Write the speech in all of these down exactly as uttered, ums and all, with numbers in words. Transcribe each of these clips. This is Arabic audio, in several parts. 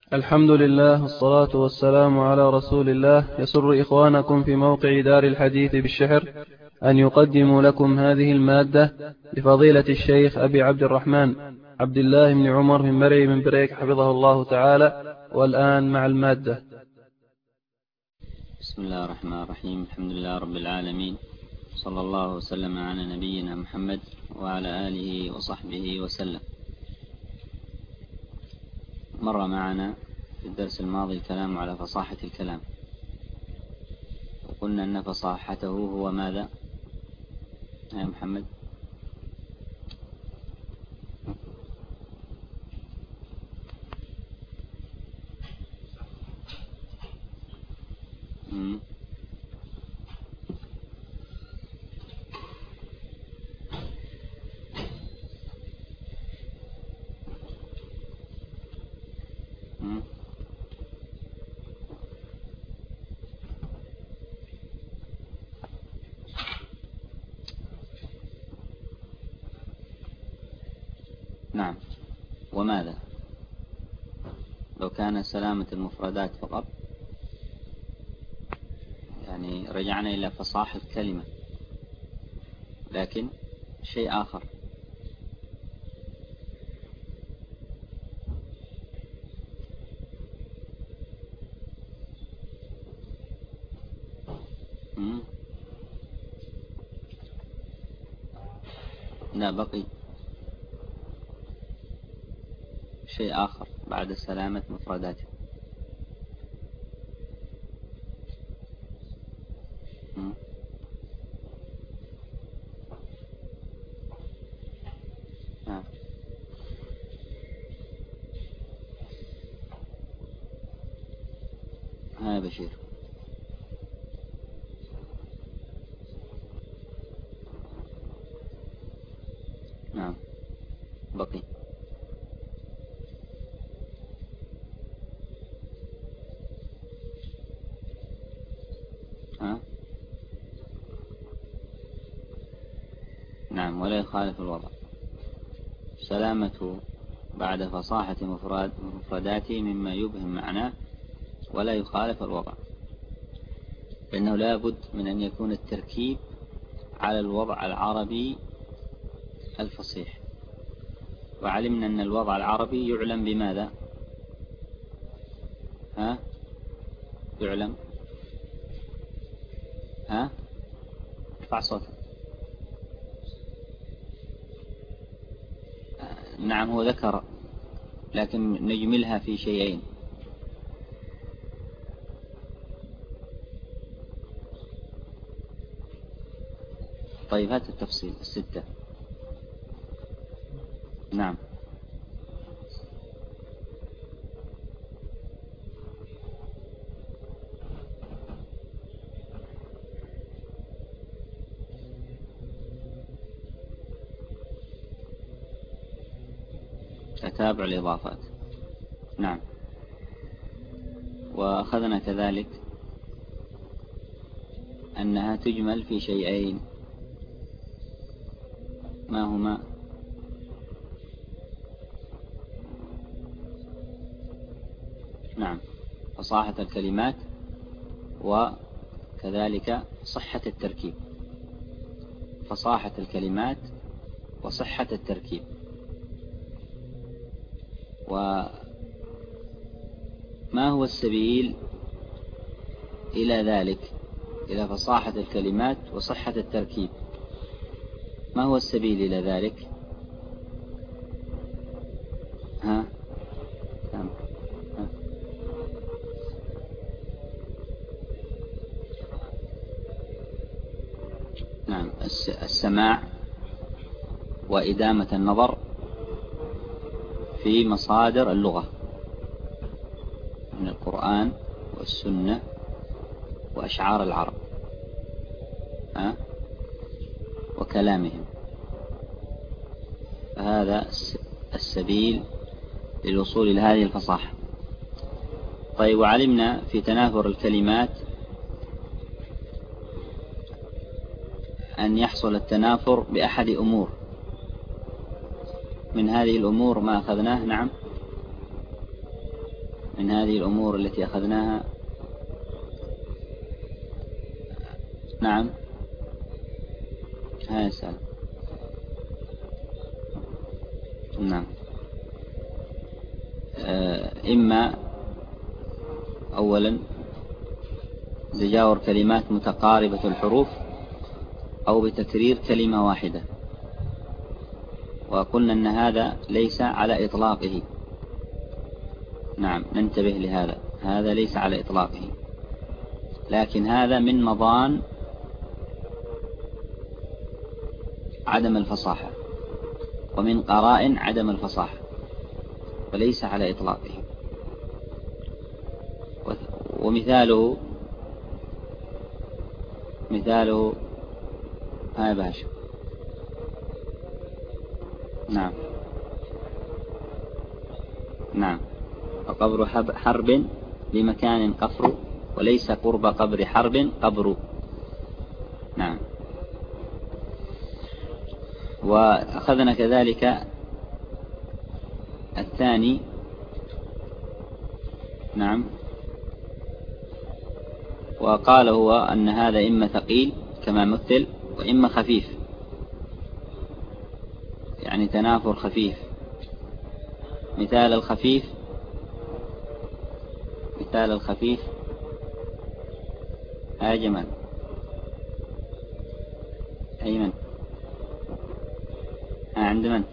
الحمد لله والصلاة والسلام على رسول الله. يسر إخوانكم في موقع دار الحديث بالشحر أن يقدموا لكم هذه المادة لفضيلة الشيخ أبي عبد الرحمن عبد الله بن عمر بن مري بن بريك حفظه الله تعالى. والآن مع المادة. بسم الله الرحمن الرحيم. الحمد لله رب العالمين، صلى الله وسلم على نبينا محمد وعلى آله وصحبه وسلم. مر معنا في الدرس الماضي الكلام على فصاحة الكلام، وقلنا أن فصاحته هو ماذا يا محمد؟ مم. مم. نعم. وماذا لو كان سلامة المفردات فقط؟ يعني رجعنا إلى فصاحة الكلمة، لكن شيء آخر. مم. لا، بقي شيء آخر بعد سلامة مفرداته. مم. آه. ها بشير. نعم، بقي ها. نعم، ولا يخالف الوضع. سلامة بعد فصاحة مفرد مفرداته مما يبهم معناه ولا يخالف الوضع، لأنه لا بد من أن يكون التركيب على الوضع العربي الفصيح، وعلمنا أن الوضع العربي يعلم بماذا؟ ها؟ يعلم ها؟ ارفع صوتك. نعم، هو ذكر، لكن نجملها في شيئين. طيب، هات التفصيل الستة. نعم. تتابع الإضافات. نعم. وأخذنا كذلك أنها تجمل في شيئين، ما هما؟ نعم، فصاحة الكلمات وكذلك صحة التركيب. فصاحة الكلمات وصحة التركيب. وما هو السبيل إلى ذلك، إلى فصاحة الكلمات وصحة التركيب؟ ما هو السبيل إلى ذلك؟ ها؟ ها؟ نعم، السماع وإدامة النظر في مصادر اللغة من القرآن والسنة وأشعار العرب ها؟ وكلامهم. فهذا السبيل للوصول إلى هذه الفصاحة. طيب، وعلمنا في تناثر الكلمات أن يحصل التنافر بأحد أمور. من هذه الأمور ما أخذناه. نعم، من هذه الأمور التي أخذناها؟ نعم، هاي سأل. نعم. إما أولا تجاور كلمات متقاربة الحروف أو بتكرير كلمة واحدة، وقلنا أن هذا ليس على إطلاقه. نعم، ننتبه لهذا، هذا ليس على إطلاقه، لكن هذا من مضان عدم الفصاحة ومن قرائن عدم الفصاحة، وليس على إطلاقه. ومثاله مثاله هاي باشا. نعم نعم. وقبر حرب بمكان قفر، وليس قرب قبر حرب قبر. نعم. وأخذنا كذلك الثاني. نعم. وقال هو أن هذا إما ثقيل كما مثل وإما خفيف، يعني تنافر خفيف. مثال الخفيف مثال الخفيف ها جمال أيمن، ها عند من؟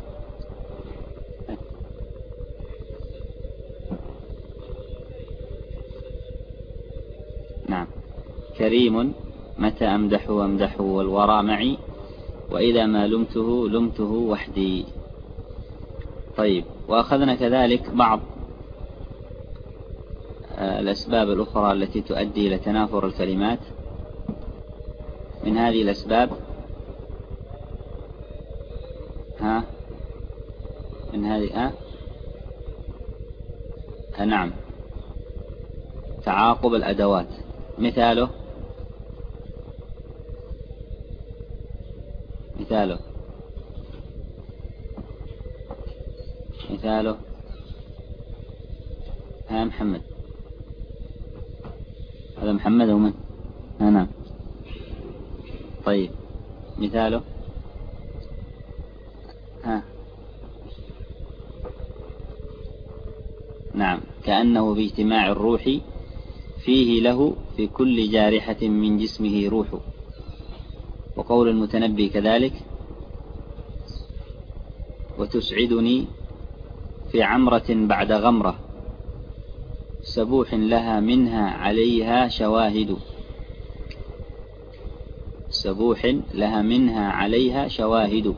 نعم. كريم متى أمدحه أمدحه والورى معي، وإذا ما لمته لمته وحدي. طيب، وأخذنا كذلك بعض الأسباب الأخرى التي تؤدي إلى تنافر الكلمات. من هذه الأسباب ها من هذه ها نعم، تعاقب الأدوات. مثاله مثاله مثاله ها محمد، هذا محمد أو من؟ ها نعم. طيب، مثاله ها نعم، كأنه باجتماع الروح فيه له في كل جارحة من جسمه روح. وقول المتنبي كذلك: وتسعدني في عمرة بعد غمرة، سبوح لها منها عليها شواهد. سبوح لها منها عليها شواهد.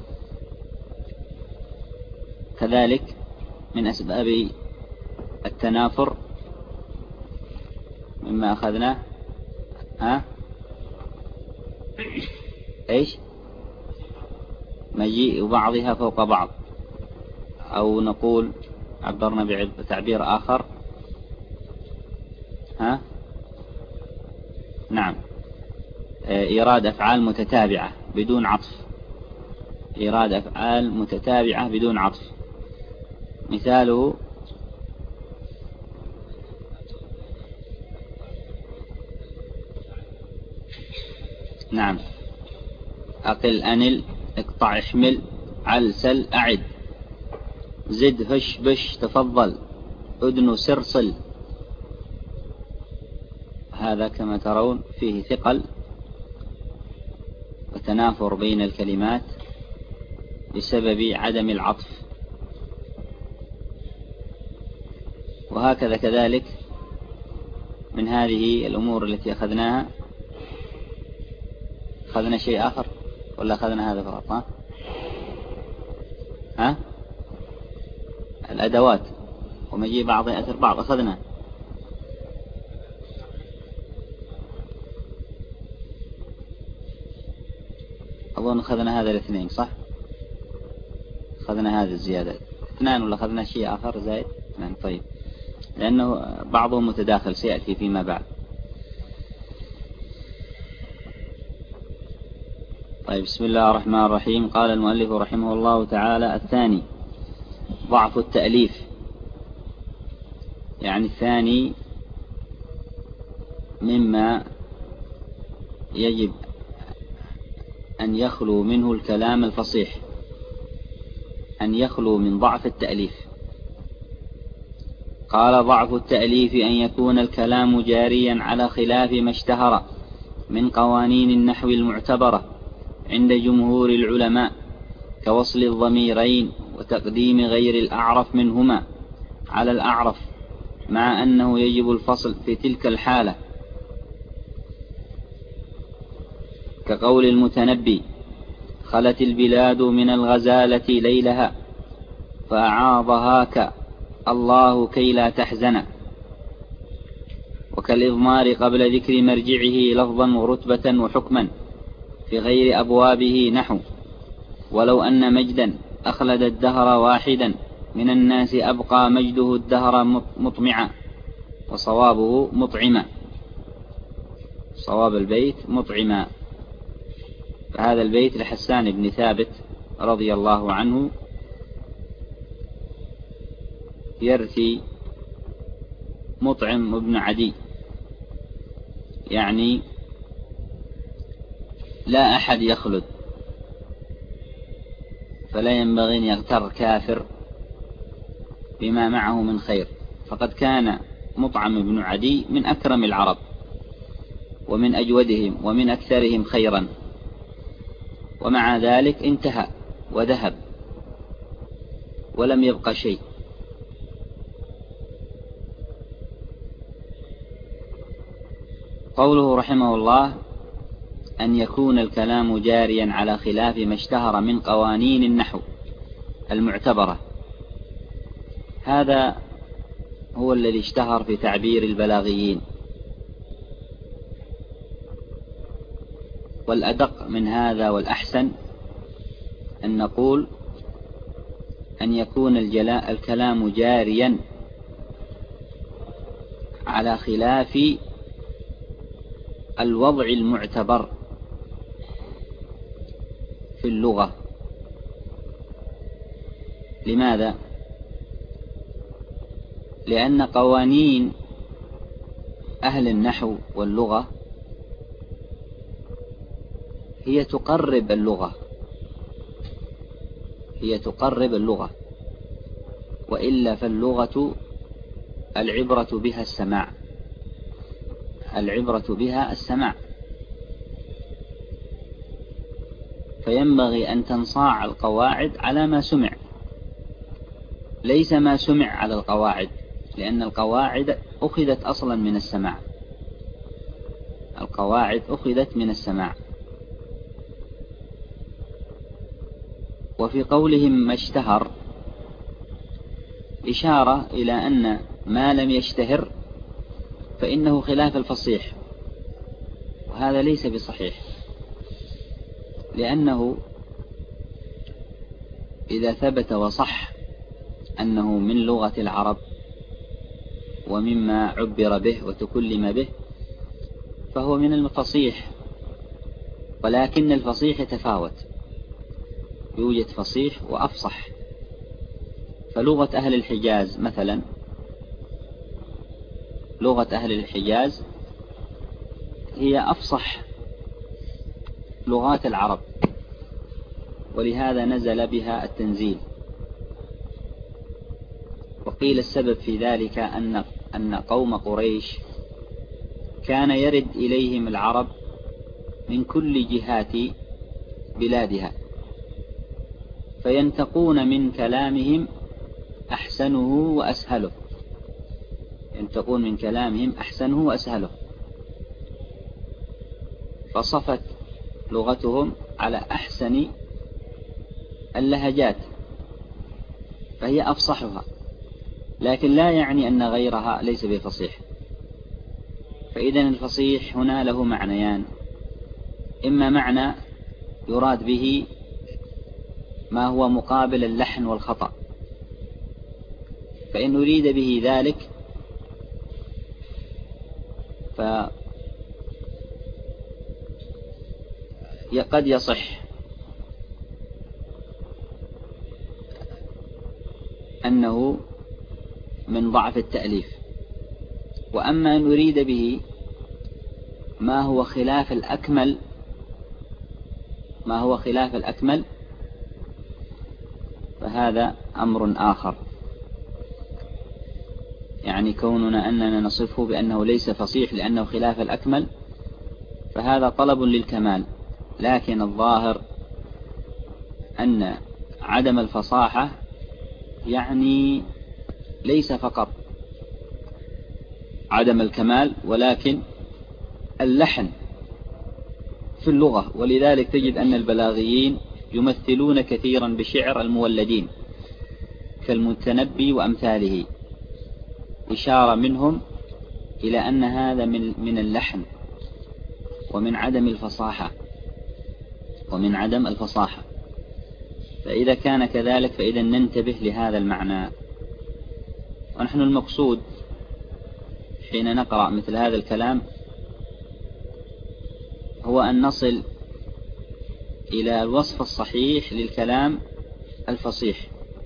كذلك من أسباب التنافر مما أخذناه ها إيش؟ مجيء بعضها فوق بعض، أو نقول عبرنا بتعبير آخر ها نعم، إيراد أفعال متتابعة بدون عطف. إيراد أفعال متتابعة بدون عطف. مثاله نعم، أقل أنل، اقطع احمل، علسل أعد، زد هش بش تفضل، أدن سرصل. هذا كما ترون فيه ثقل وتنافر بين الكلمات بسبب عدم العطف. وهكذا كذلك من هذه الأمور التي أخذناها. أخذنا شيء آخر ولا أخذنا هذا فقط؟ ها؟ ها؟ الأدوات ومجيء بعض يأثر بعض أخذنا. أظن أخذنا هذا الاثنين صح؟ أخذنا هذه الزيادة اثنان ولا أخذنا شيء آخر زائد؟ اثنان. طيب، لأنه بعضهم متداخل سيأتي فيما بعد. طيب، بسم الله الرحمن الرحيم. قال المؤلف رحمه الله تعالى: الثاني ضعف التأليف، يعني الثاني مما يجب أن يخلو منه الكلام الفصيح، أن يخلو من ضعف التأليف. قال: ضعف التأليف أن يكون الكلام جاريا على خلاف ما اشتهر من قوانين النحو المعتبرة عند جمهور العلماء، كوصل الضميرين وتقديم غير الأعرف منهما على الأعرف، مع أنه يجب الفصل في تلك الحالة، كقول المتنبي: خلت البلاد من الغزالة ليلها فأعاضهاك الله كي لا تحزن. وكالإضمار قبل ذكر مرجعه لفظا ورتبة وحكما في غير أبوابه، نحو: ولو أن مجدا أخلد الدهر واحدا من الناس أبقى مجده الدهر مطمعا. وصوابه مطعما، صواب البيت مطعما. فهذا البيت لحسان بن ثابت رضي الله عنه يرثي مطعم بن عدي، يعني لا أحد يخلد، فلا ينبغي أن يغتر كافر بما معه من خير، فقد كان مطعم بن عدي من أكرم العرب ومن أجودهم ومن أكثرهم خيرا، ومع ذلك انتهى وذهب ولم يبق شيء. قوله رحمه الله: أن يكون الكلام جاريا على خلاف ما اشتهر من قوانين النحو المعتبرة، هذا هو الذي اشتهر في تعبير البلاغيين. والأدق من هذا والأحسن أن نقول أن يكون الجلاء الكلام جاريا على خلاف الوضع المعتبر في اللغة. لماذا؟ لأن قوانين أهل النحو واللغة هي تقرب اللغة، هي تقرب اللغة، وإلا فاللغة العبرة بها السماع، العبرة بها السماع. فينبغي أن تنصاع القواعد على ما سمع، ليس ما سمع على القواعد، لأن القواعد أخذت أصلا من السماع، القواعد أخذت من السماع. وفي قولهم ما اشتهر إشارة إلى أن ما لم يشتهر فإنه خلاف الفصيح، وهذا ليس بصحيح، لأنه إذا ثبت وصح أنه من لغة العرب ومما عبر به وتكلم به فهو من الفصيح. ولكن الفصيح يتفاوت، يوجد فصيح وأفصح. فلغة أهل الحجاز مثلا، لغة أهل الحجاز هي أفصح لغات العرب، ولهذا نزل بها التنزيل. وقيل السبب في ذلك أن أن قوم قريش كان يرد إليهم العرب من كل جهات بلادها، فينتقون من كلامهم أحسنه وأسهله، ينتقون من كلامهم أحسنه وأسهله، فصفت لغتهم على أحسن اللهجات، فهي أفصحها، لكن لا يعني أن غيرها ليس بفصيح. فإذا الفصيح هنا له معنيان: إما معنى يراد به ما هو مقابل اللحن والخطأ، فإن أريد به ذلك فقد يصح أنه من ضعف التأليف، وأما أن أريد به ما هو خلاف الأكمل ما هو خلاف الأكمل فهذا أمر آخر، يعني كوننا أننا نصفه بأنه ليس فصيح لأنه خلاف الأكمل فهذا طلب للكمال، لكن الظاهر أن عدم الفصاحة يعني ليس فقط عدم الكمال ولكن اللحن في اللغة، ولذلك تجد أن البلاغيين يمثلون كثيرا بشعر المولدين كالمتنبي وأمثاله، إشارة منهم إلى أن هذا من من اللحن ومن عدم الفصاحة ومن عدم الفصاحة فإذا كان كذلك فإذا ننتبه لهذا المعنى. ونحن المقصود حين نقرأ مثل هذا الكلام هو أن نصل إلى الوصف الصحيح للكلام الفصيح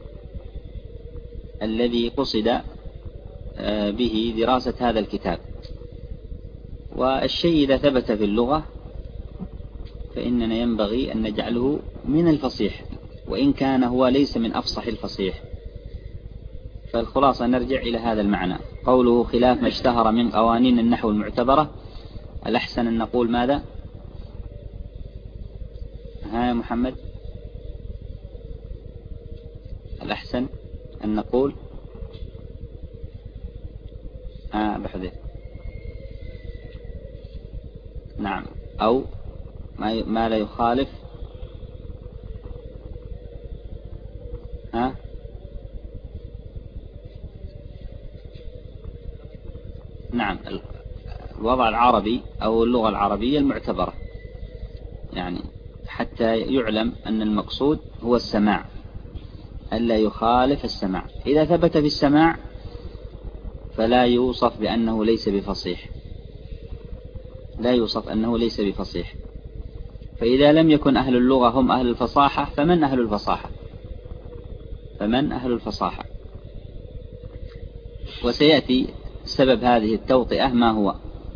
الذي قصد به دراسة هذا الكتاب. والشيء إذا ثبت في اللغة فإننا ينبغي أن نجعله من الفصيح وإن كان هو ليس من أفصح الفصيح. فالخلاصة نرجع إلى هذا المعنى، قوله خلاف ما اشتهر من قوانين النحو المعتبرة، الأحسن أن نقول ماذا؟ ها يا محمد، الأحسن أن نقول ها بحذف نعم، أو ما ما لا يخالف ها نعم الوضع العربي أو اللغة العربية المعتبرة، يعني حتى يعلم أن المقصود هو السماع ألا يخالف السماع. إذا ثبت في السماع فلا يوصف بأنه ليس بفصيح، لا يوصف أنه ليس بفصيح. فإذا لم يكن أهل اللغة هم أهل الفصاحة فمن أهل الفصاحة فمن أهل الفصاحة وسيأتي سبب هذه التوطئة ما هو،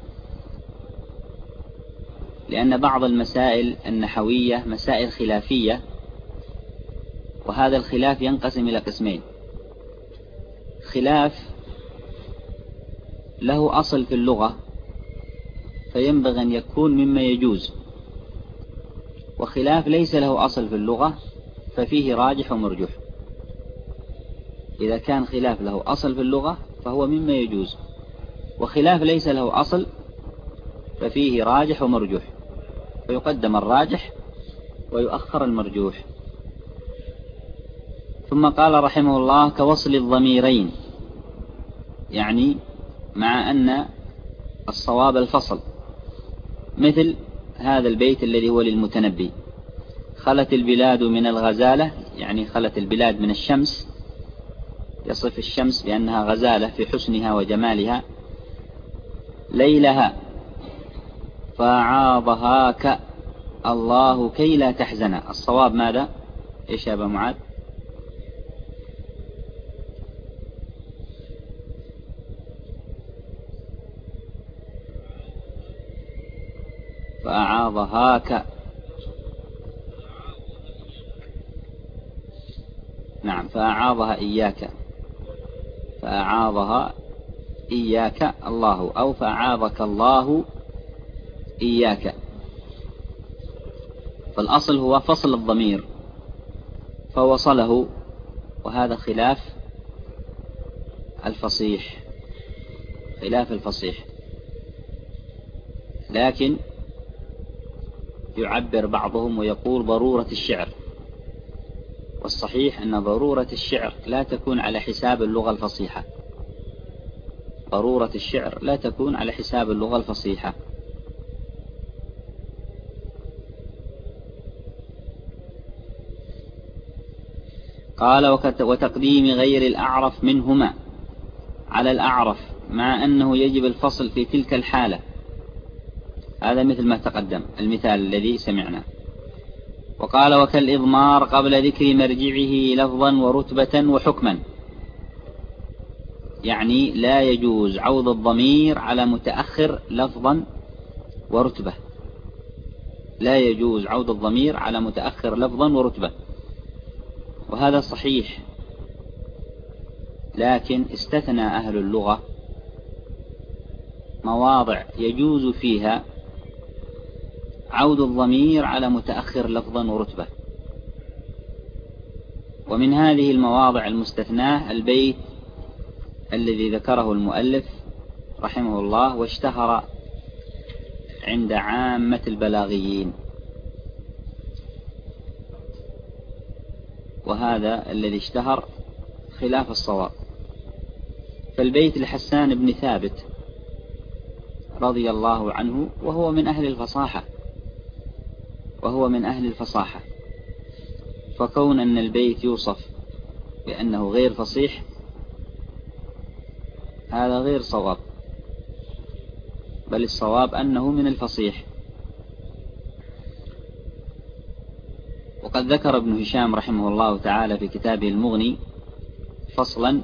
لأن بعض المسائل النحوية مسائل خلافية، وهذا الخلاف ينقسم إلى قسمين: خلاف له أصل في اللغة فينبغي أن يكون مما يجوز، وخلاف ليس له أصل في اللغة ففيه راجح ومرجوح. إذا كان خلاف له أصل في اللغة فهو مما يجوز، وخلاف ليس له أصل ففيه راجح ومرجوح، فيقدم الراجح ويؤخر المرجوح. ثم قال رحمه الله: كوصل الضميرين، يعني مع أن الصواب الفصل، مثل هذا البيت الذي هو للمتنبي: خلت البلاد من الغزالة، يعني خلت البلاد من الشمس، يصف الشمس بأنها غزالة في حسنها وجمالها، ليلها فعاضهاك الله كي لا تحزن. الصواب ماذا؟ إيش يا أبا معاذ؟ فأعاضهاك، نعم، فأعاضها إياك، فأعاضها إياك الله، أو فأعاضك الله إياك. فالأصل هو فصل الضمير فوصله، وهذا خلاف الفصيح، خلاف الفصيح. لكن يعبر بعضهم ويقول ضرورة الشعر، والصحيح أن ضرورة الشعر لا تكون على حساب اللغة الفصيحة، ضرورة الشعر لا تكون على حساب اللغة الفصيحة. قال: وتقديم غير الأعرف منهما على الأعرف، مع أنه يجب الفصل في تلك الحالة. هذا مثل ما تقدم المثال الذي سمعنا. وقال: وكالإضمار قبل ذكر مرجعه لفظا ورتبة وحكما. يعني لا يجوز عوض الضمير على متأخر لفظا ورتبة، لا يجوز عوض الضمير على متأخر لفظا ورتبة، وهذا صحيح. لكن استثنى أهل اللغة مواضع يجوز فيها عود الضمير على متأخر لفظا ورتبة، ومن هذه المواضع المستثناة البيت الذي ذكره المؤلف رحمه الله واشتهر عند عامة البلاغيين، وهذا الذي اشتهر خلاف الصواب. فالبيت لحسان بن ثابت رضي الله عنه، وهو من أهل الفصاحة وهو من أهل الفصاحة فكون أن البيت يوصف بأنه غير فصيح هذا غير صواب، بل الصواب أنه من الفصيح. وقد ذكر ابن هشام رحمه الله تعالى في كتابه المغني فصلا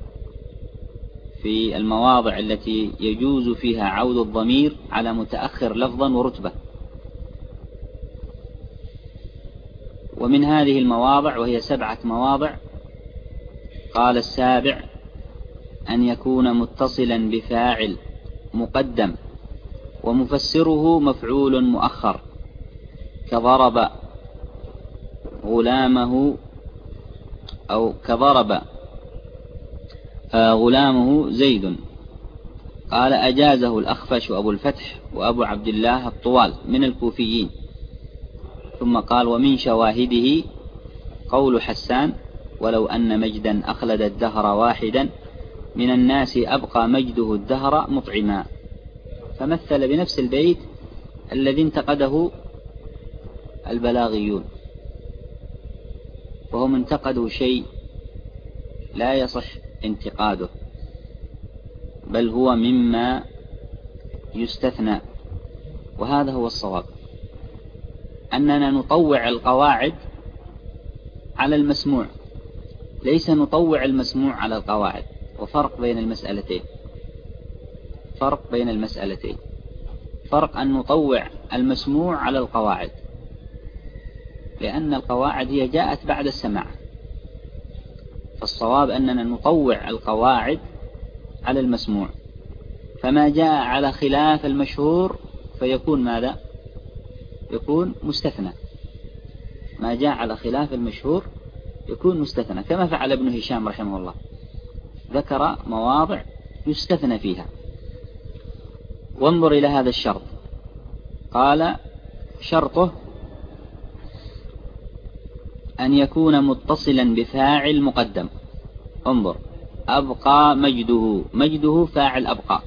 في المواضع التي يجوز فيها عود الضمير على متأخر لفظا ورتبة، ومن هذه المواضع وهي سبعة مواضع قال: السابع أن يكون متصلا بفاعل مقدم ومفسره مفعول مؤخر، كضرب غلامه أو كضرب غلامه زيد. قال: أجازه الأخفش وأبو الفتح وأبو عبد الله الطوال من الكوفيين. ثم قال: ومن شواهده قول حسان: ولو أن مجدا أخلد الدهر واحدا من الناس أبقى مجده الدهر مطعما. فمثل بنفس البيت الذي انتقده البلاغيون، وهم انتقدوا شيء لا يصح انتقاده، بل هو مما يستثنى، وهذا هو الصواب، أننا نطوع القواعد على المسموع، ليس نطوع المسموع على القواعد. وفرق بين المسألتين، فرق بين المسألتين فرق أن نطوع المسموع على القواعد، لأن القواعد هي جاءت بعد السماع، فالصواب أننا نطوع القواعد على المسموع، فما جاء على خلاف المشهور فيكون ماذا؟ يكون مستثنى. ما جاء على خلاف المشهور يكون مستثنى، كما فعل ابن هشام رحمه الله، ذكر مواضع يستثنى فيها. وانظر إلى هذا الشرط، قال: شرطه أن يكون متصلا بفاعل مقدم. انظر: أبقى مجده، مجده فاعل أبقى،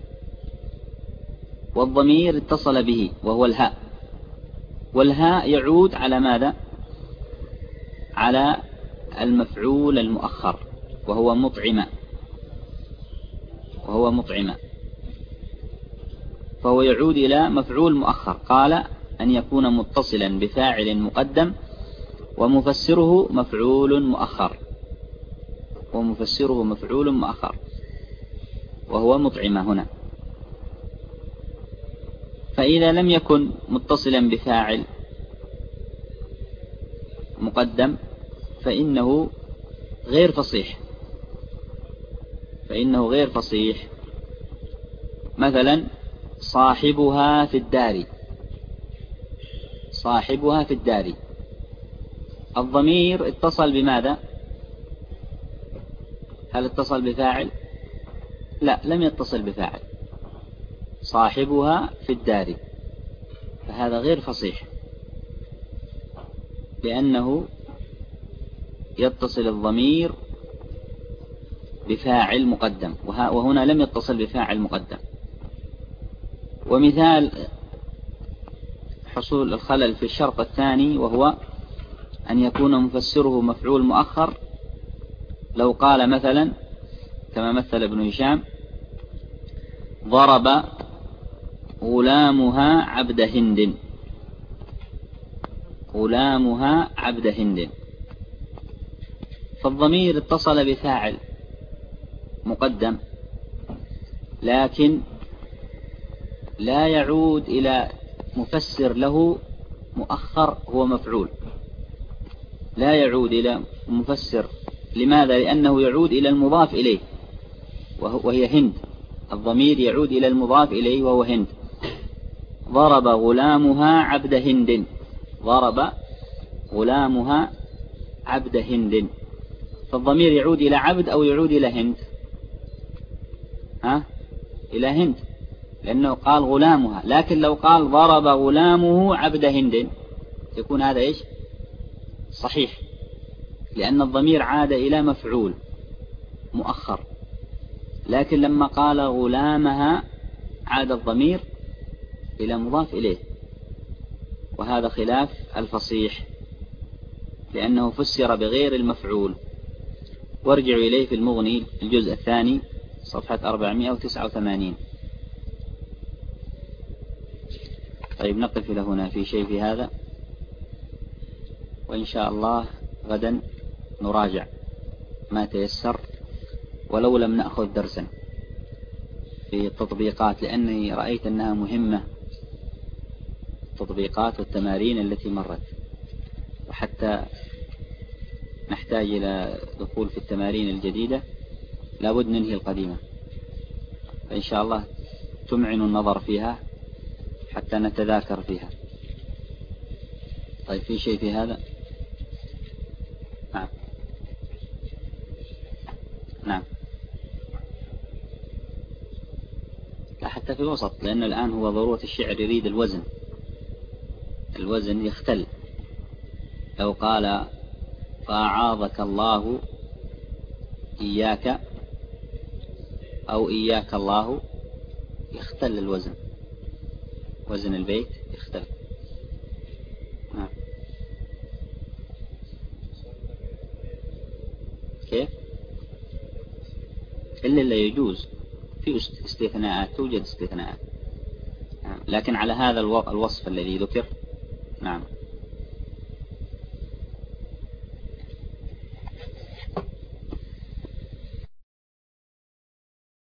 والضمير اتصل به وهو الهاء، والهاء يعود على ماذا؟ على المفعول المؤخر وهو مطعم، وهو مطعم فهو يعود إلى مفعول مؤخر. قال: أن يكون متصلا بفاعل مقدم ومفسره مفعول مؤخر، ومفسره مفعول مؤخر وهو مطعم هنا. فإذا لم يكن متصلا بفاعل مقدم فإنه غير فصيح، فإنه غير فصيح. مثلا: صاحبها في الدار، صاحبها في الدار، الضمير اتصل بماذا؟ هل اتصل بفاعل؟ لا، لم يتصل بفاعل. صاحبها في الدار، فهذا غير فصيح، لأنه يتصل الضمير بفاعل مقدم، وهنا لم يتصل بفاعل مقدم. ومثال حصول الخلل في الشرط الثاني وهو أن يكون مفسره مفعول مؤخر، لو قال مثلا كما مثل ابن هشام: ضرب غلامها عبد هند، غلامها عبد هند، فالضمير اتصل بفاعل مقدم، لكن لا يعود إلى مفسر له مؤخر هو مفعول، لا يعود إلى مفسر. لماذا؟ لأنه يعود إلى المضاف إليه وهي هند، الضمير يعود إلى المضاف إليه وهو هند. ضرب غلامها عبد هند، ضرب غلامها عبد هند، فالضمير يعود إلى عبد أو يعود إلى هند؟ ها؟ إلى هند، لأنه قال غلامها. لكن لو قال ضرب غلامه عبد هند يكون هذا إيش؟ صحيح، لأن الضمير عاد إلى مفعول مؤخر. لكن لما قال غلامها عاد الضمير إلى مضاف إليه، وهذا خلاف الفصيح لأنه فسر بغير المفعول. وارجعوا إليه في المغني الجزء الثاني صفحة أربعمائة وتسعة وثمانين. طيب نقف إلى هنا في شيء في هذا، وإن شاء الله غدا نراجع ما تيسر ولو لم نأخذ درسا في التطبيقات، لأني رأيت أنها مهمة، التطبيقات والتمارين التي مرت، وحتى نحتاج إلى دخول في التمارين الجديدة لابد ننهي القديمة، فإن شاء الله تمعن النظر فيها حتى نتذاكر فيها. طيب في شيء في هذا؟ نعم نعم، لا حتى في الوسط، لأن الآن هو ضرورة الشعر يريد الوزن، الوزن يختل. لو قال فأعاذك الله إياك أو إياك الله يختل الوزن، وزن البيت يختل. نعم. كيف؟ إلا اللي يجوز، في استثناءات، توجد استثناءات، لكن على هذا الوصف الذي ذكر. نعم.